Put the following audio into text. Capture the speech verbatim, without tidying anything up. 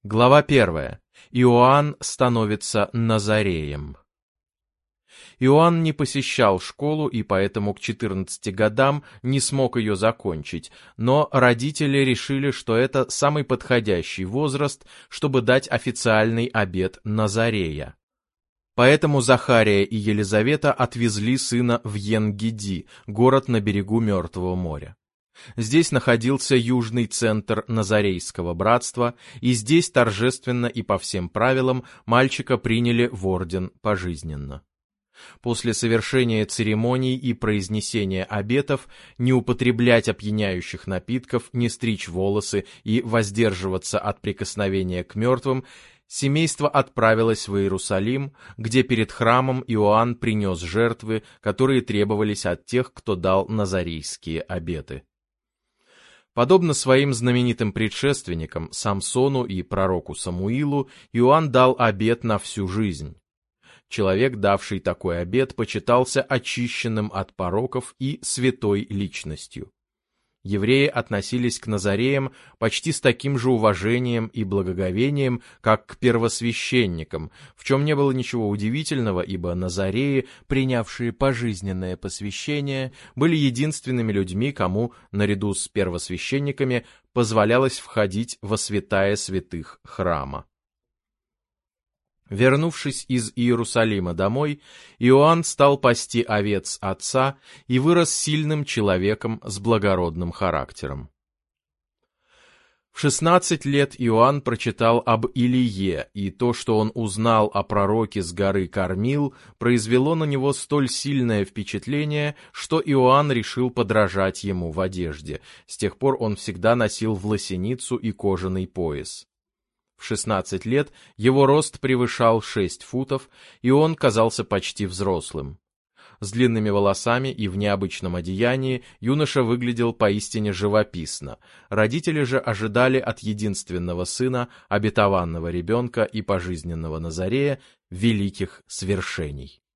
Глава первая. Иоанн становится Назареем. Иоанн не посещал школу и поэтому к четырнадцати годам не смог ее закончить, но родители решили, что это самый подходящий возраст, чтобы дать официальный обет Назарея. Поэтому Захария и Елизавета отвезли сына в Ен-Гиди, город на берегу Мертвого моря. Здесь находился южный центр Назарейского братства, и здесь торжественно и по всем правилам мальчика приняли в орден пожизненно. После совершения церемоний и произнесения обетов не употреблять опьяняющих напитков, не стричь волосы и воздерживаться от прикосновения к мертвым, семейство отправилось в Иерусалим, где перед храмом Иоанн принес жертвы, которые требовались от тех, кто дал назарейские обеты. Подобно своим знаменитым предшественникам Самсону и пророку Самуилу, Иоанн дал обет на всю жизнь. Человек, давший такой обет, почитался очищенным от пороков и святой личностью. Евреи относились к назареям почти с таким же уважением и благоговением, как к первосвященникам, в чем не было ничего удивительного, ибо назареи, принявшие пожизненное посвящение, были единственными людьми, кому, наряду с первосвященниками, позволялось входить во святая святых храма. Вернувшись из Иерусалима домой, Иоанн стал пасти овец отца и вырос сильным человеком с благородным характером. В шестнадцать лет Иоанн прочитал об Илие, и то, что он узнал о пророке с горы Кармил, произвело на него столь сильное впечатление, что Иоанн решил подражать ему в одежде. С тех пор он всегда носил власеницу и кожаный пояс. В шестнадцать лет его рост превышал шесть футов, и он казался почти взрослым. С длинными волосами и в необычном одеянии юноша выглядел поистине живописно. Родители же ожидали от единственного сына, обетованного ребенка и пожизненного Назарея, великих свершений.